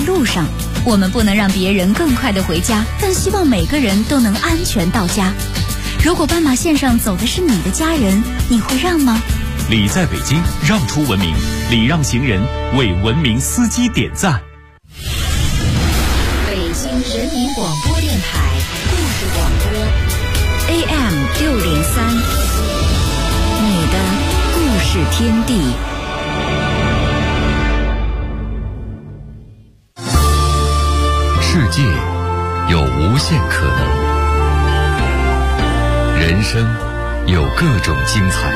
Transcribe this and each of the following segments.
路上，我们不能让别人更快地回家，但希望每个人都能安全到家。如果斑马线上走的是你的家人，你会让吗？ 礼在北京，让出文明，礼让行人，为文明司机点赞。 北京人民广播电台故事广播 AM603，你的故事天地。 世界有无限可能，人生有各种精彩，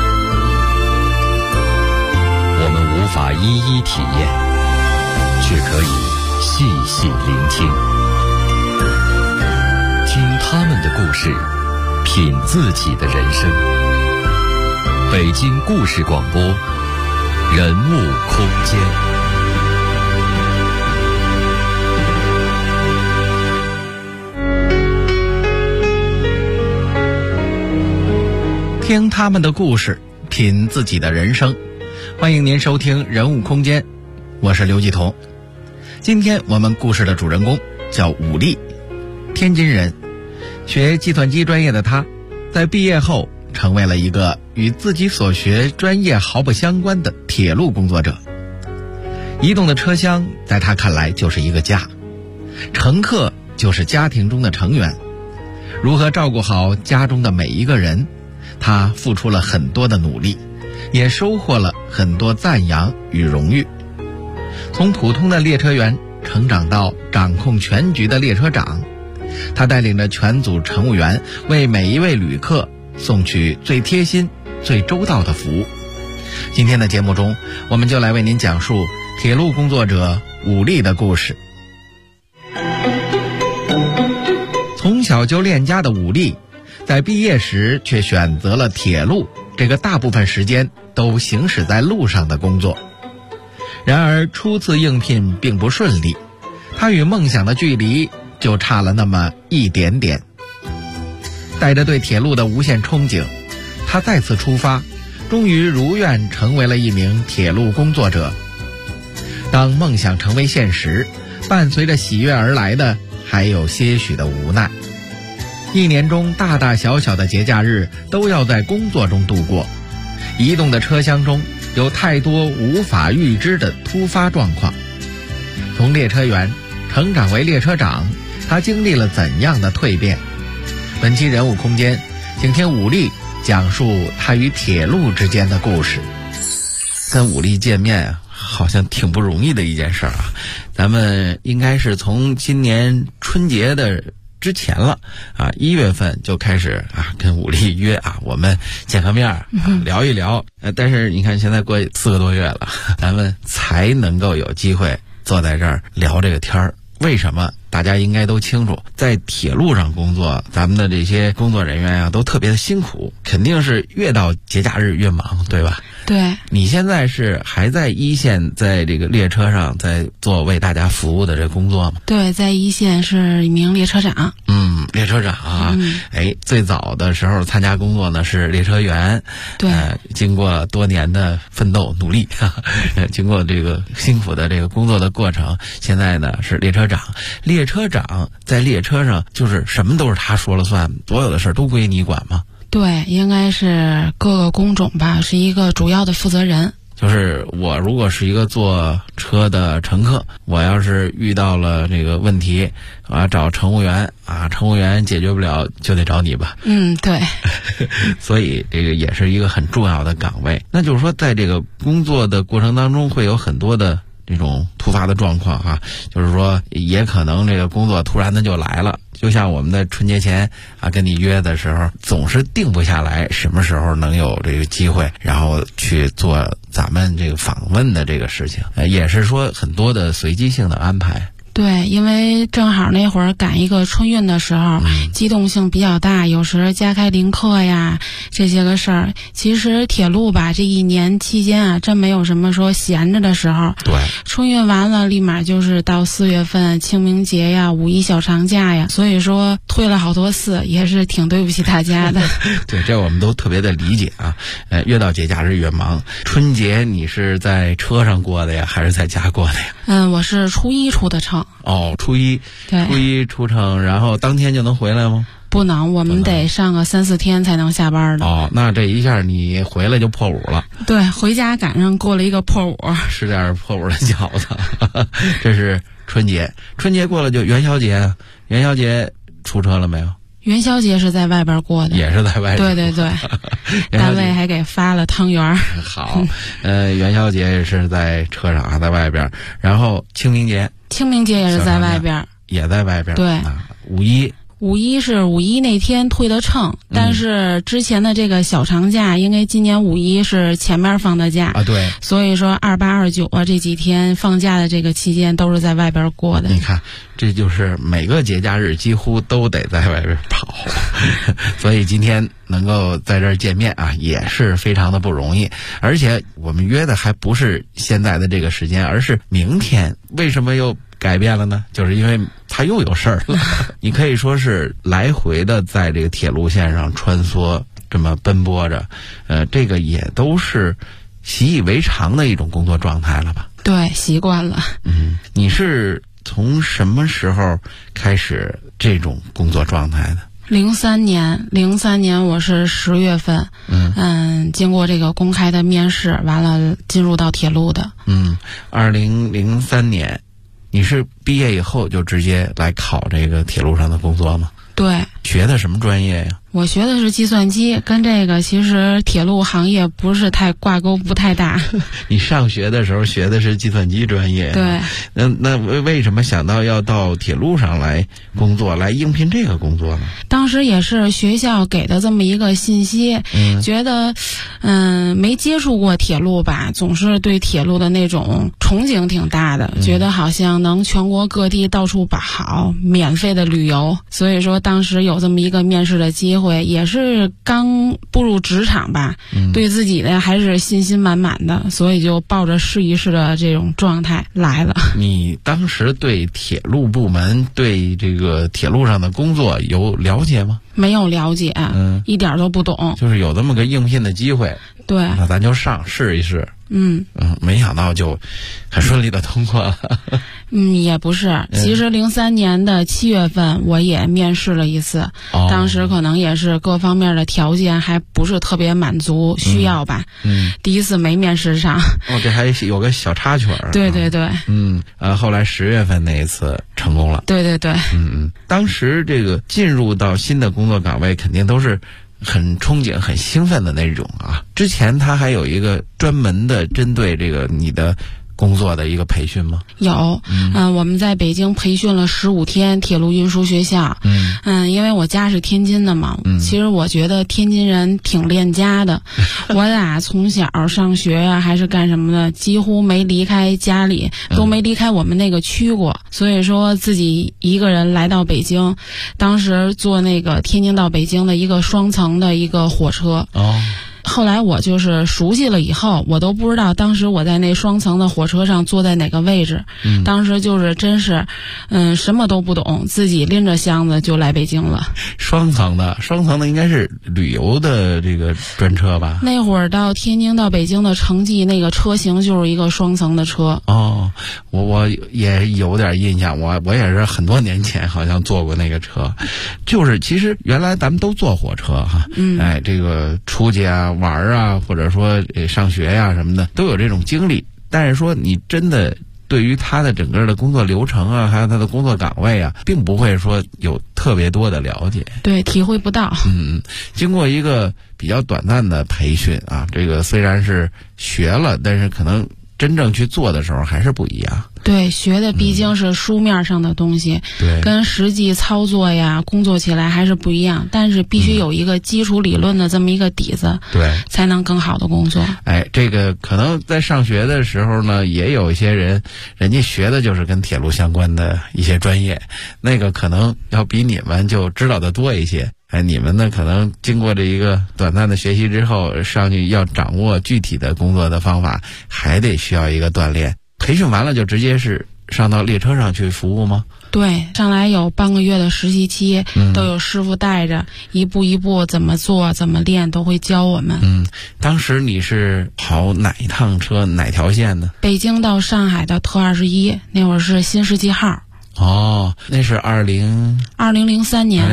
我们无法一一体验，却可以细细聆听，听他们的故事，品自己的人生。北京故事广播，人物空间。 听他们的故事，品自己的人生。欢迎您收听人物空间，我是刘继彤。今天我们故事的主人公叫武力，天津人，学计算机专业的他，在毕业后成为了一个与自己所学专业毫不相关的铁路工作者。移动的车厢在他看来就是一个家，乘客就是家庭中的成员，如何照顾好家中的每一个人，他付出了很多的努力，也收获了很多赞扬与荣誉。从普通的列车员成长到掌控全局的列车长，他带领着全组乘务员为每一位旅客送去最贴心最周到的服务。今天的节目中，我们就来为您讲述铁路工作者武力的故事。从小就恋家的武力，在毕业时却选择了铁路这个大部分时间都行驶在路上的工作。然而初次应聘并不顺利，他与梦想的距离就差了那么一点点。带着对铁路的无限憧憬，他再次出发，终于如愿成为了一名铁路工作者。当梦想成为现实，伴随着喜悦而来的还有些许的无奈。一年中大大小小的节假日都要在工作中度过，移动的车厢中有太多无法预知的突发状况。从列车员成长为列车长，他经历了怎样的蜕变？本期人物空间，请听武力讲述他与铁路之间的故事。跟武力见面好像挺不容易的一件事啊！咱们应该是从今年春节的之前了啊，1月份就开始跟武力约我们见个面聊一聊。但是你看现在过4个多月了，咱们才能够有机会坐在这儿聊这个天儿。为什么？大家应该都清楚，在铁路上工作，咱们的这些工作人员都特别的辛苦，肯定是越到节假日越忙，对吧？ 对。你现在是还在一线，在这个列车上在做为大家服务的这个工作吗？ 对，在一线是一名列车长。 列车长啊，最早的时候参加工作呢是列车员， 对， 经过多年的奋斗努力，经过这个辛苦的这个工作的过程，现在呢是列车长。列车长在列车上就是什么都是他说了算，所有的事都归你管吗？ 对，应该是各个工种吧，是一个主要的负责人。 就是我如果是一个坐车的乘客，我要是遇到了这个问题，我要找乘务员乘务员解决不了就得找你吧。 对。 所以这个也是一个很重要的岗位。那就是说在这个工作的过程当中会有很多的这种突发的状况就是说也可能这个工作突然的就来了，就像我们在春节前跟你约的时候，总是定不下来什么时候能有这个机会，然后去做咱们这个访问的这个事情，也是说很多的随机性的安排。 对，因为正好那会儿赶一个春运的时候，机动性比较大，有时加开临客呀这些个事儿。其实铁路吧，这一年期间啊，真没有什么说闲着的时候。 对， 春运完了，立马就是到4月份清明节呀、五一小长假呀，所以说推了好多次，也是挺对不起大家的。 对，这我们都特别的理解啊。越到节假日越忙。春节你是在车上过的呀，还是在家过的呀？ 我是初一出的城。 哦，初一出城，然后当天就能回来吗？ 不能，我们得上个3、4天才能下班的。 哦，那这一下你回来就破5了。 对，回家赶上过了一个破5， 吃点破5的饺子。这是春节，春节过了就元宵节，元宵节出车了没有？ 元宵节是在外边过的， 也是在外边。 对对对，单位还给发了汤圆。 好，元宵节也是在车上啊，在外边。然后清明节也是在外边， 也在外边。 对，五一是五一那天推的秤，但是之前的这个小长假，因为今年五一是前面放的假啊，对， 所以说28、29啊这几天放假的这个期间都是在外边过的。 你看，这就是每个节假日几乎都得在外边跑，所以今天能够在这儿见面啊，也是非常的不容易。而且我们约的还不是现在的这个时间，而是明天。为什么又改变了呢？就是因为他又有事儿了。你可以说是来回的在这个铁路线上穿梭，这么奔波着，这个也都是习以为常的一种工作状态了吧？ 对，习惯了。 你是从什么时候开始这种工作状态的 ？03年我是10月份，经过这个公开的面试，完了进入到铁路的。 2003年，你是毕业以后就直接来考这个铁路上的工作吗？ 对。 学的什么专业呀？ 我学的是计算机，跟这个其实铁路行业不是太挂钩，不太大。 你上学的时候学的是计算机专业， 对。 那为什么想到要到铁路上来工作，来应聘这个工作呢？ 当时也是学校给的这么一个信息，觉得没接触过铁路吧，总是对铁路的那种憧憬挺大的，觉得好像能全国各地到处跑，免费的旅游。所以说当时有这么一个面试的机会，也是刚步入职场吧，对自己的还是信心满满的，所以就抱着试一试的这种状态来了。 你当时对铁路部门，对这个铁路上的工作有了解吗？ 没有了解，一点都不懂。 就是有这么个应聘的机会， 对， 那咱就试一试。没想到就很顺利的通过了。 也不是，其实03年的7月份我也面试了一次，当时可能也是各方面的条件还不是特别满足，需要吧。第一次没面试上。 这还有个小插曲。 对对对。 后来10月份那一次成功了。 对对对。 当时这个进入到新的工作岗位，肯定都是很憧憬、很兴奋的那种啊。之前他还有一个专门的针对这个你的工作的一个培训吗？ 有，我们在北京培训了15天铁路运输学校。因为我家是天津的嘛，其实我觉得天津人挺恋家的。我俩从小上学啊，还是干什么的，几乎没离开家里，都没离开我们那个区过。所以说自己一个人来到北京，当时坐那个天津到北京的一个双层的一个火车。后来我就是熟悉了以后，我都不知道当时我在那双层的火车上坐在哪个位置。当时就是真是什么都不懂，自己拎着箱子就来北京了。双层的应该是旅游的这个专车吧？那会儿到天津到北京的城际那个车型就是一个双层的车。我也有点印象，我也是很多年前好像坐过那个车。就是其实原来咱们都坐火车哈，这个出去啊玩啊，或者说上学呀什么的都有这种经历，但是说你真的对于他的整个的工作流程啊，还有他的工作岗位啊，并不会说有特别多的了解，对，体会不到。经过一个比较短暂的培训啊，这个虽然是学了，但是可能真正去做的时候还是不一样。 对，学的毕竟是书面上的东西， 对， 跟实际操作呀、工作起来还是不一样。但是必须有一个基础理论的这么一个底子， 对， 才能更好的工作。 哎，这个可能在上学的时候呢，也有一些人家学的就是跟铁路相关的一些专业，那个可能要比你们就知道的多一些。哎，你们呢可能经过这一个短暂的学习之后，上去要掌握具体的工作的方法，还得需要一个锻炼。培训完了就直接是上到列车上去服务吗？ 对，上来有半个月的实习期，都有师傅带着，一步一步怎么做怎么练都会教我们。 当时你是跑哪一趟车哪条线呢？ 北京到上海的特21，那会儿是新世纪号。 哦，那是 2003年。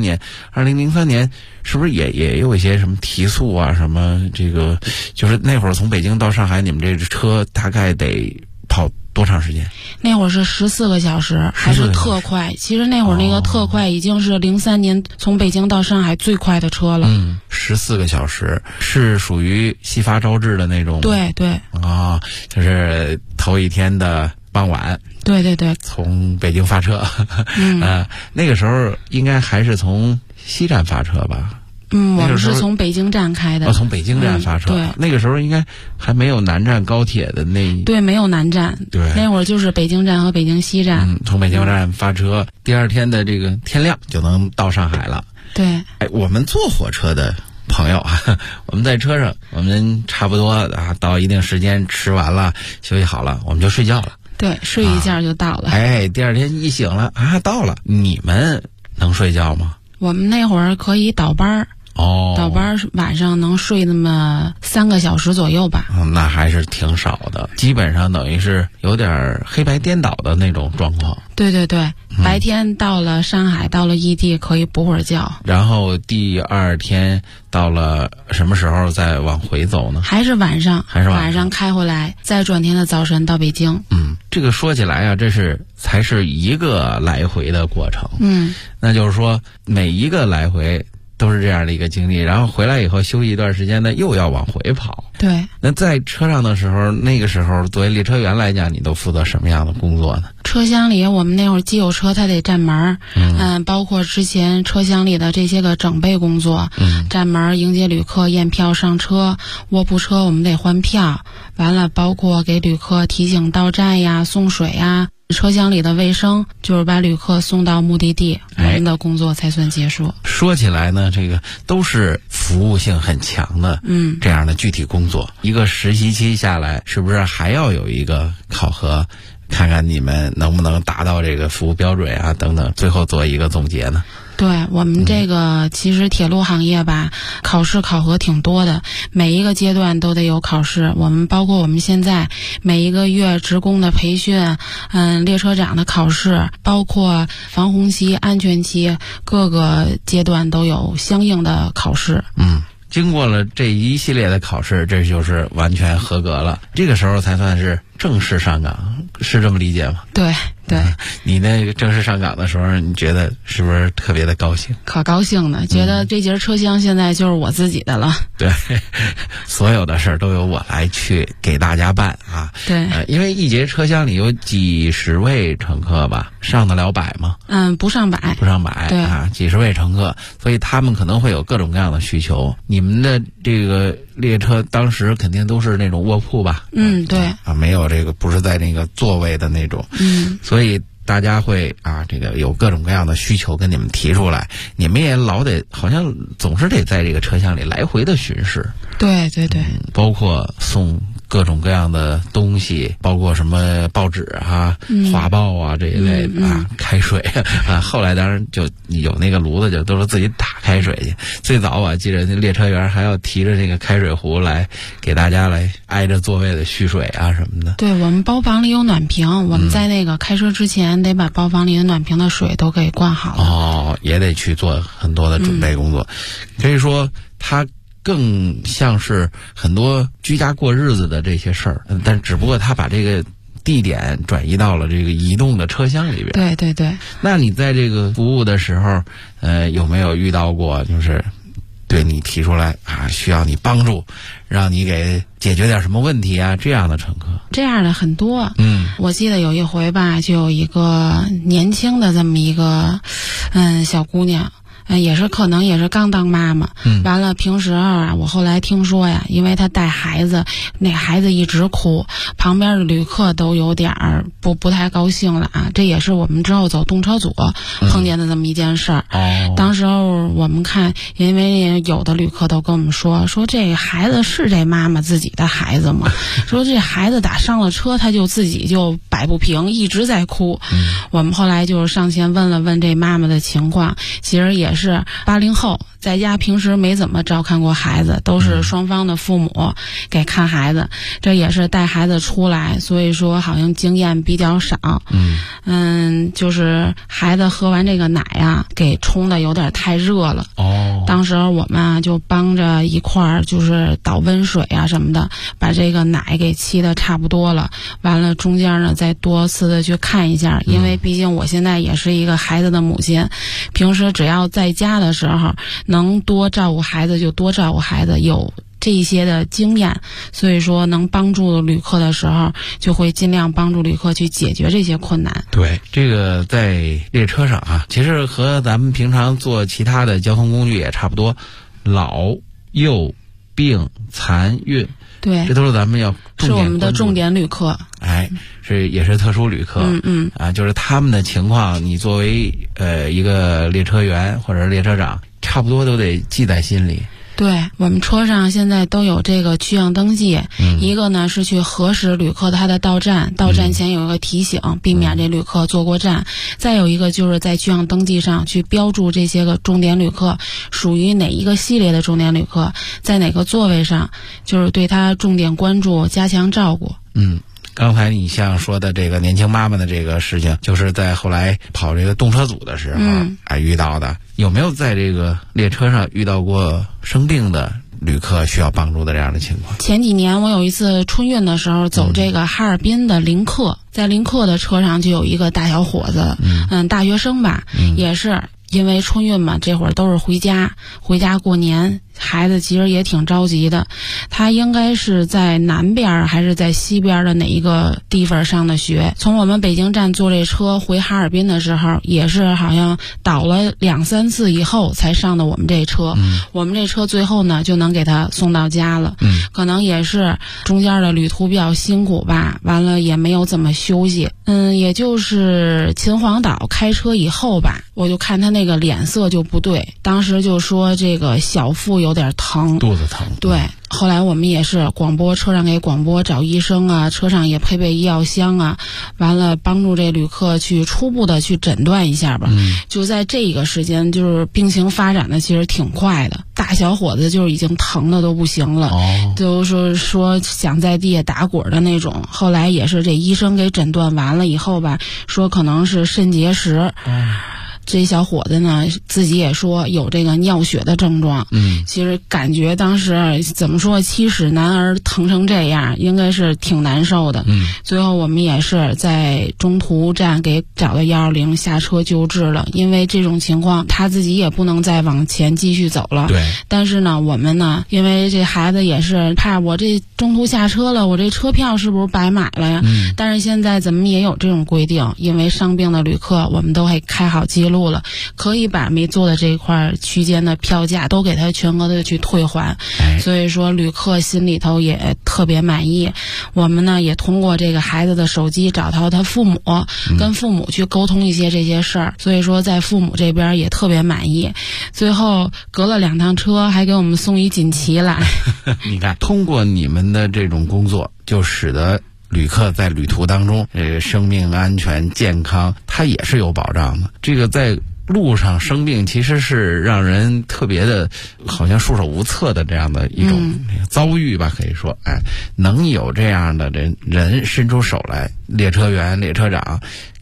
2003年是不是也有一些什么提速啊，什么这个就是那会儿从北京到上海，你们这车大概得跑多长时间？ 那会儿是14个小时，还是特快。其实那会儿那个特快已经是03年从北京到上海最快的车了。 14个小时是属于西发招致的那种。 对对。 就是头一天的傍晚。 对对对。 从北京发车。那个时候应该还是从西站发车吧？ 我们是从北京站开的。 从北京站发车。对，那个时候应该还没有南站高铁的对，没有南站。 对， 那会儿就是北京站和北京西站。 从北京站发车，第二天的这个天亮就能到上海了。 对。 哎，我们坐火车的朋友啊，我们在车上，我们差不多到一定时间吃完了休息好了，我们就睡觉了。 对，睡一觉就到了。 哎，第二天一醒了到了。你们能睡觉吗？ 我们那会儿可以倒班。倒班晚上能睡那么3个小时左右吧。 那还是挺少的，基本上等于是有点黑白颠倒的那种状况。 对对对，白天到了上海，到了异地可以补会儿觉， 然后第二天到了什么时候再往回走呢？ 还是晚上晚上开回来，再转天的早晨到北京。 这个说起来啊，这才是一个来回的过程。那就是说每一个来回都是这样的一个经历，然后回来以后休息一段时间呢，又要往回跑。 对。 那在车上的时候，那个时候作为列车员来讲，你都负责什么样的工作呢？ 车厢里我们那会儿既有车，它得站门，包括之前车厢里的这些个整备工作，站门、迎接旅客、验票、上车、卧铺车我们得换票，完了包括给旅客提醒到站呀、送水呀。车厢里的卫生就是把旅客送到目的地，我们的工作才算结束。 说起来呢，这个都是服务性很强的，这样的具体工作。一个实习期下来，是不是还要有一个考核，看看你们能不能达到这个服务标准啊等等，最后做一个总结呢？ 对，我们这个其实铁路行业吧，考试考核挺多的，每一个阶段都得有考试。我们包括我们现在每一个月职工的培训，列车长的考试，包括防洪期、安全期，各个阶段都有相应的考试。 经过了这一系列的考试，这就是完全合格了，这个时候才算是正式上岗，是这么理解吗？ 对对。 你那个正式上岗的时候，你觉得是不是特别的高兴？ 可高兴了，觉得这节车厢现在就是我自己的了。 对，所有的事儿都由我来去给大家办啊。 对， 因为一节车厢里有几十位乘客吧，上得了100吗？ 不上百。 不上百。 对几十位乘客，所以他们可能会有各种各样的需求。你们的这个列车当时肯定都是那种卧铺吧？ 对。 没有这个不是在那个座位的那种。所以大家会这个有各种各样的需求跟你们提出来，你们也老得好像总是得在这个车厢里来回的巡视。 对对对。 包括送各种各样的东西，包括什么报纸画报啊这一类的开水后来当然就有那个炉子，就都是自己打开水去。最早我记得那列车员还要提着这个开水壶来给大家来挨着座位的蓄水啊什么的。 对，我们包房里有暖瓶，我们在那个开车之前得把包房里的暖瓶的水都给灌好了。 也得去做很多的准备工作。可以说它更像是很多居家过日子的这些事儿，但只不过他把这个地点转移到了这个移动的车厢里边。 对对对。 那你在这个服务的时候，有没有遇到过就是对你提出来啊，需要你帮助，让你给解决点什么问题啊，这样的乘客？ 这样的很多。我记得有一回吧，就有一个年轻的这么一个小姑娘。可能也是刚当妈妈，完了平时啊，我后来听说呀，因为她带孩子，那孩子一直哭，旁边的旅客都有点不太高兴了啊。这也是我们之后走动车组碰见的这么一件事儿。当时候我们看，因为有的旅客都跟我们说这孩子是这妈妈自己的孩子吗？说这孩子打上了车，他就自己就摆不平，一直在哭。我们后来就是上前问了问这妈妈的情况，其实也是80后，在家平时没怎么照看过孩子，都是双方的父母给看孩子，这也是带孩子出来，所以说好像经验比较少。就是孩子喝完这个奶啊，给冲的有点太热了。当时我们啊就帮着一块儿就是倒温水啊什么的，把这个奶给沏的差不多了。完了中间呢再多次的去看一下，因为毕竟我现在也是一个孩子的母亲，平时只要在家的时候能多照顾孩子就多照顾孩子，有这些的经验，所以说能帮助旅客的时候就会尽量帮助旅客去解决这些困难。 对，这个在列车上啊，其实和咱们平常坐其他的交通工具也差不多，老幼病残孕， 对， 这都是咱们要是我们的重点旅客。 也是特殊旅客。就是他们的情况，你作为一个列车员或者是列车长，差不多都得记在心里。 对，我们车上现在都有这个取样登记，一个呢是去核实旅客他的到站前有一个提醒，避免这旅客坐过站，再有一个就是在取样登记上去标注这些个重点旅客属于哪一个系列的重点旅客，在哪个座位上，就是对他重点关注，加强照顾。 刚才你像说的这个年轻妈妈的这个事情，就是在后来跑这个动车组的时候遇到的。有没有在这个列车上遇到过生病的旅客需要帮助的这样的情况？ 前几年我有一次春运的时候走这个哈尔滨的临客，在临客的车上就有一个大小伙子，大学生吧，也是因为春运嘛，这会儿都是回家过年，孩子其实也挺着急的。他应该是在南边还是在西边的哪一个地方上的学，从我们北京站坐这车回哈尔滨的时候，也是好像倒了2-3次以后才上的我们这车。我们这车最后呢就能给他送到家了。可能也是中间的旅途比较辛苦吧，完了也没有怎么休息。也就是秦皇岛开车以后吧，我就看他那个脸色就不对，当时就说这个小腹有点疼， 肚子疼。 对，后来我们也是广播，车上给广播找医生啊，车上也配备医药箱啊，完了帮助这旅客去初步的去诊断一下吧。就在这个时间，就是病情发展的其实挺快的，大小伙子就是已经疼的都不行了，都说想在地下打滚的那种。后来也是这医生给诊断完了以后吧，说可能是肾结石。这小伙子呢自己也说有这个尿血的症状。其实感觉当时怎么说，7尺男儿疼成这样，应该是挺难受的。最后我们也是在中途站给找到120下车救治了，因为这种情况他自己也不能再往前继续走了。 对， 但是呢我们呢，因为这孩子也是怕我这中途下车了，我这车票是不是白买了呀？但是现在咱们也有这种规定，因为伤病的旅客我们都会开好记录了，可以把没坐的这一块区间的票价都给他全额的去退还。所以说旅客心里头也特别满意。我们呢也通过这个孩子的手机找到他父母，跟父母去沟通一些这些事儿，所以说在父母这边也特别满意。最后隔了2趟车还给我们送一锦旗来。 你看，通过你们的这种工作，就使得旅客在旅途当中生命安全健康它也是有保障的。这个在路上生病其实是让人特别的好像束手无策的这样的一种遭遇吧，可以说能有这样的人伸出手来，列车员列车长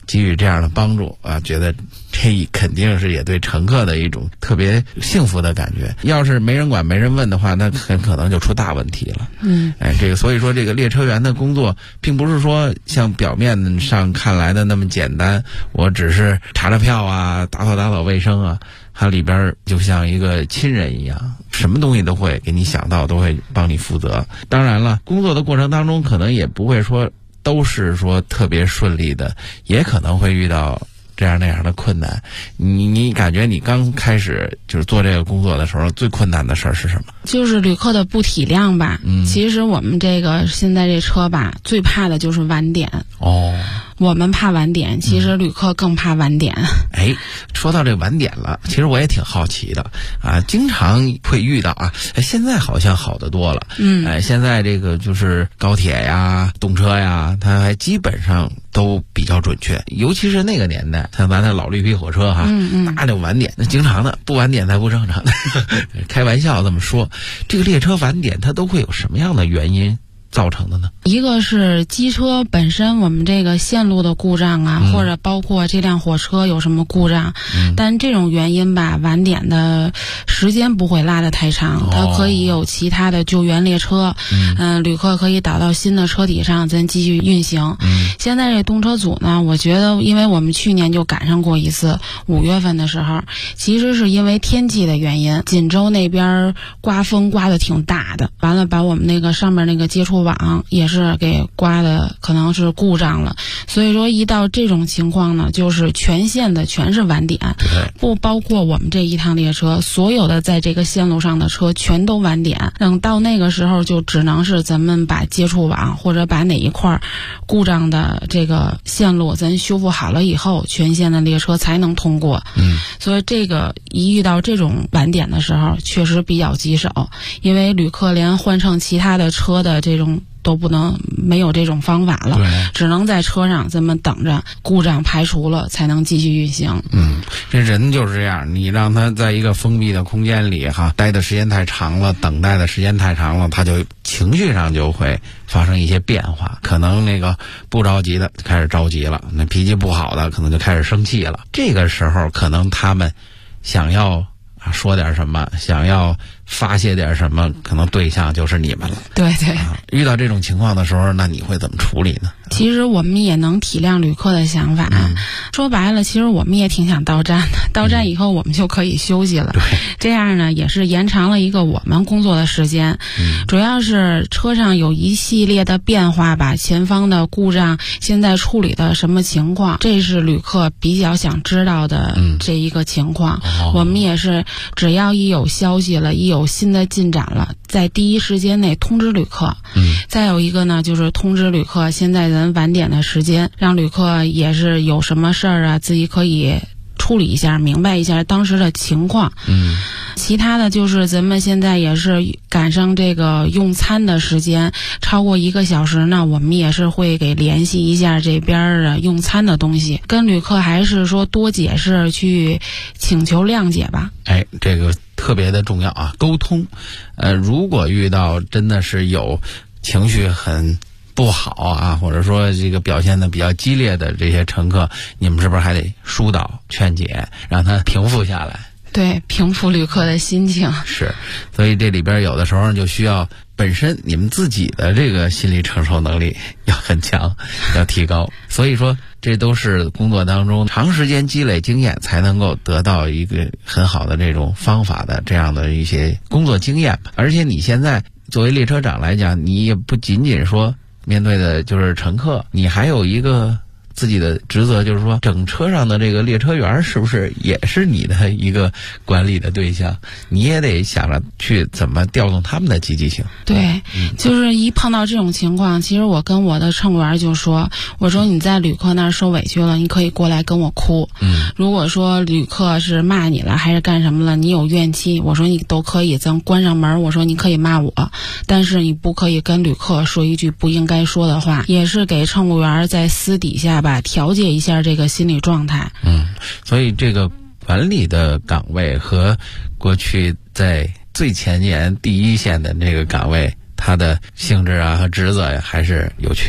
给予这样的帮助啊，觉得这肯定是也对乘客的一种特别幸福的感觉。要是没人管没人问的话，那很可能就出大问题了。这个所以说这个列车员的工作并不是说像表面上看来的那么简单，我只是查查票啊，打扫卫生啊，它里边就像一个亲人一样，什么东西都会给你想到，都会帮你负责。当然了，工作的过程当中可能也不会说都是说特别顺利的，也可能会遇到这样那样的困难。你感觉你刚开始就是做这个工作的时候，最困难的事儿是什么？ 就是旅客的不体谅吧。其实我们这个现在这车吧，最怕的就是晚点。我们怕晚点，其实旅客更怕晚点。 说到这晚点了，其实我也挺好奇的啊，经常会遇到啊，现在好像好得多了。现在这个就是高铁呀、动车呀，它还基本上都比较准确，尤其是那个年代，像咱那老绿皮火车哈，那就晚点，那经常的，不晚点才不正常的。开玩笑这么说，这个列车晚点它都会有什么样的原因造成的呢？ 一个是机车本身我们这个线路的故障啊，或者包括这辆火车有什么故障，但这种原因吧，晚点的时间不会拉得太长，它可以有其他的救援列车，旅客可以倒到新的车体上，咱继续运行。现在这动车组呢，我觉得因为我们去年就赶上过一次5月份的时候，其实是因为天气的原因，锦州那边刮风刮得挺大的，完了把我们那个上面那个接触网也是给刮的可能是故障了，所以说一到这种情况呢，就是全线的全是晚点，不包括我们这一趟列车，所有的在这个线路上的车全都晚点。等到那个时候就只能是咱们把接触网或者把哪一块故障的这个线路咱修复好了以后，全线的列车才能通过。所以这个一遇到这种晚点的时候确实比较棘手，因为旅客连换乘其他的车的这种都不能，没有这种方法了，只能在车上咱们等着故障排除了才能继续运行。 这人就是这样，你让他在一个封闭的空间里待的时间太长了，等待的时间太长了，他就情绪上就会发生一些变化，可能那个不着急的开始着急了，那脾气不好的可能就开始生气了。这个时候可能他们想要说点什么，想要发泄点什么，可能对象就是你们了。 对， 遇到这种情况的时候，那你会怎么处理呢？ 其实我们也能体谅旅客的想法，说白了，其实我们也挺想到站的，到站以后我们就可以休息了。这样呢，也是延长了一个我们工作的时间。主要是车上有一系列的变化吧，前方的故障现在处理的什么情况，这是旅客比较想知道的这一个情况。我们也是只要一有消息了，一有新的进展了，在第一时间内通知旅客。再有一个呢，就是通知旅客现在咱晚点的时间，让旅客也是有什么事儿啊，自己可以处理一下，明白一下当时的情况。其他的就是咱们现在也是赶上这个用餐的时间超过1个小时呢，我们也是会给联系一下这边的用餐的东西，跟旅客还是说多解释，去请求谅解吧。 这个特别的重要啊，沟通。如果遇到真的是有情绪很不好啊，或者说这个表现的比较激烈的这些乘客，你们是不是还得疏导劝解，让他平复下来？ 对，平复旅客的心情。 是，所以这里边有的时候就需要本身你们自己的这个心理承受能力要很强，要提高。所以说这都是工作当中长时间积累经验才能够得到一个很好的这种方法的这样的一些工作经验吧。而且你现在作为列车长来讲，你也不仅仅说面对的就是乘客，你还有一个自己的职责，就是说整车上的这个列车员是不是也是你的一个管理的对象，你也得想着去怎么调动他们的积极性。 对，就是一碰到这种情况，其实我跟我的乘务员就说，我说你在旅客那儿受委屈了，你可以过来跟我哭。如果说旅客是骂你了还是干什么了，你有怨气，我说你都可以，咱关上门，我说你可以骂我，但是你不可以跟旅客说一句不应该说的话，也是给乘务员在私底下吧调节一下这个心理状态。 所以这个管理的岗位和过去在最前沿第一线的这个岗位，它的性质啊和职责呀还是有区别。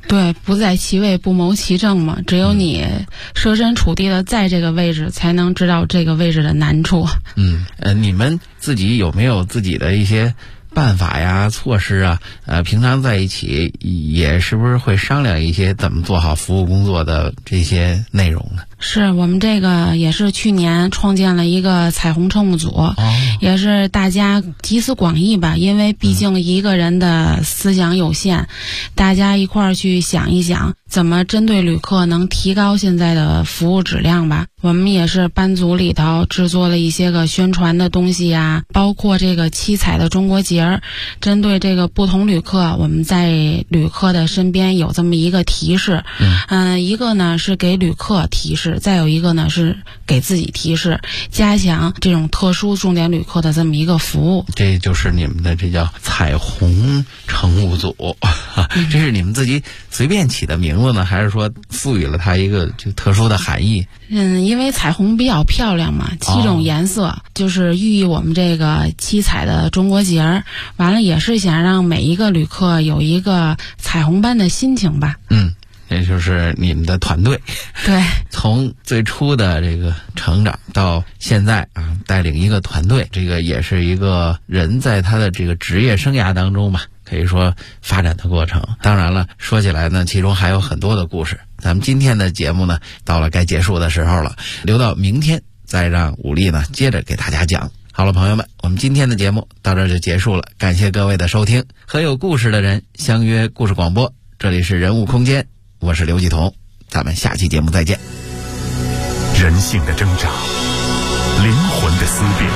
对，不在其位不谋其政嘛，只有你设身处地的在这个位置，才能知道这个位置的难处。 你们自己有没有自己的一些办法呀、措施啊？平常在一起也是不是会商量一些怎么做好服务工作的这些内容呢？ 是我们这个也是去年创建了一个彩虹乘务组，也是大家集思广益吧，因为毕竟一个人的思想有限，大家一块儿去想一想，怎么针对旅客能提高现在的服务质量吧。我们也是班组里头制作了一些个宣传的东西呀，包括这个七彩的中国节儿，针对这个不同旅客，我们在旅客的身边有这么一个提示。一个呢是给旅客提示，再有一个呢是给自己提示，加强这种特殊重点旅客的这么一个服务。 这就是你们的这叫彩虹乘务组，这是你们自己随便起的名字呢，还是说赋予了它一个就特殊的含义？ 因为彩虹比较漂亮嘛，7种颜色，就是寓意我们这个七彩的中国节儿。完了也是想让每一个旅客有一个彩虹般的心情吧。 这就是你们的团队。 对， 从最初的这个成长到现在啊，带领一个团队，这个也是一个人在他的这个职业生涯当中吧，可以说发展的过程。当然了，说起来呢，其中还有很多的故事。咱们今天的节目呢，到了该结束的时候了，留到明天再让武力呢接着给大家讲。好了，朋友们，我们今天的节目到这儿就结束了，感谢各位的收听。和有故事的人相约故事广播，这里是人物空间，我是刘继彤，咱们下期节目再见。 人性的挣扎，灵魂的思辨，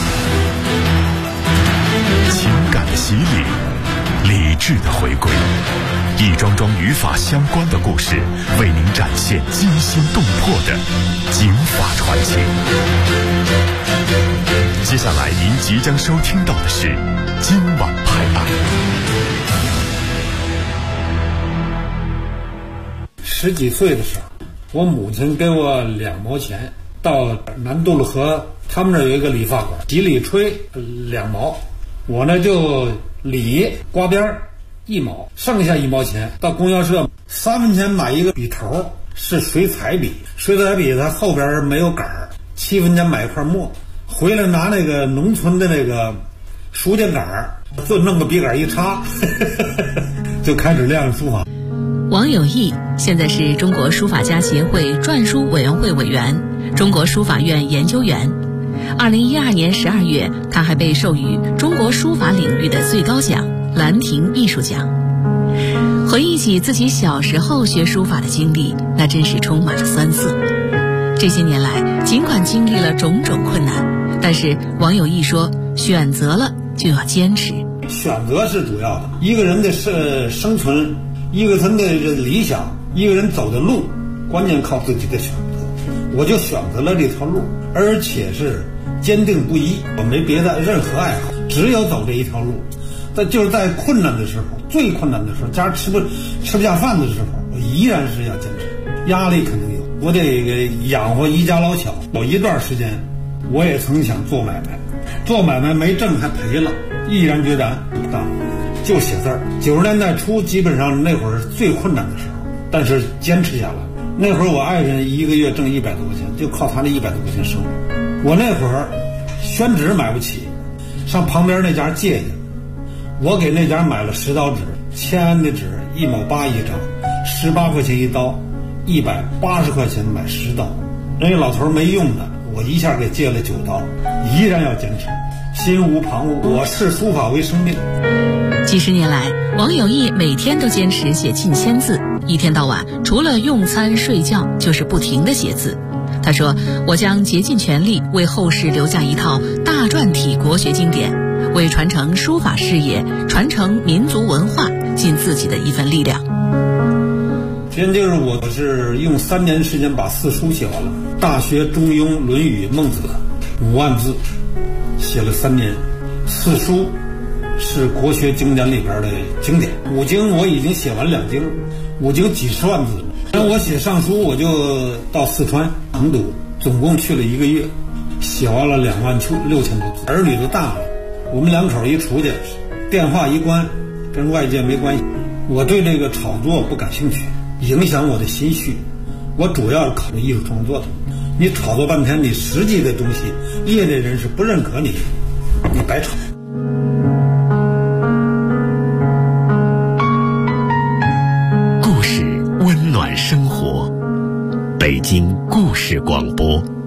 情感的洗礼，理智的回归，一桩桩与法相关的故事，为您展现惊心动魄的警法传奇。接下来您即将收听到的是今晚拍案。 10几岁的时候，我母亲给我2毛钱，到南渡路河他们那儿有一个理发馆，几里吹2毛，我呢就理刮边1毛，剩下1毛钱到供销社3分钱买一个笔头，是水彩笔，水彩笔它后边没有杆儿，7分钱买一块墨，回来拿那个农村的那个书架杆儿，就弄个笔杆一插就开始练书法。 王有义现在是中国书法家协会篆书委员会委员、中国书法院研究员。2012年12月，他还被授予中国书法领域的最高奖兰亭艺术奖。回忆起自己小时候学书法的经历，那真是充满了酸涩。这些年来，尽管经历了种种困难，但是王有义说，选择了就要坚持。 选择是主要的，一个人的生存，一个人的理想，一个人走的路，关键靠自己的选择。我就选择了这条路，而且是坚定不移，我没别的任何爱好，只有走这一条路。就是在困难的时候，最困难的时候，家吃不下饭的时候，我依然是要坚持。压力肯定有，我得养活一家老小。有一段时间，我也曾想做买卖，做买卖没挣还赔了，毅然决然就写字儿。90年代初，基本上那会儿最困难的时候，但是坚持下来。那会儿我爱人一个月挣100多块钱，就靠他那100多块钱生活。我那会儿宣纸买不起，上旁边那家借去，我给那家买了10刀纸，签的纸1毛8一张，18块钱一刀，180块钱买10刀。人家老头没用的，我一下给借了9刀，依然要坚持，心无旁骛。我视书法为生命。 几十年来，王有义每天都坚持写近1000字，一天到晚除了用餐睡觉就是不停地写字。他说，我将竭尽全力为后世留下一套大篆体国学经典，为传承书法事业、传承民族文化尽自己的一份力量。 先就是我是用3年时间把4书写完了，《大学》《中庸》《论语》《孟子》5万字，写了3年。4书是国学经典里边的经典，5经我已经写完2经，5经几十万字了。我写上书，我就到四川成都，总共去了1个月，写完了26000多字。儿女都大了，我们2口一出去，电话一关，跟外界没关系。 我对这个炒作不感兴趣，影响我的心绪。我主要是考虑艺术创作的。你炒作半天，你实际的东西，业内人士不认可你，你白炒。 故事温暖生活，北京故事广播。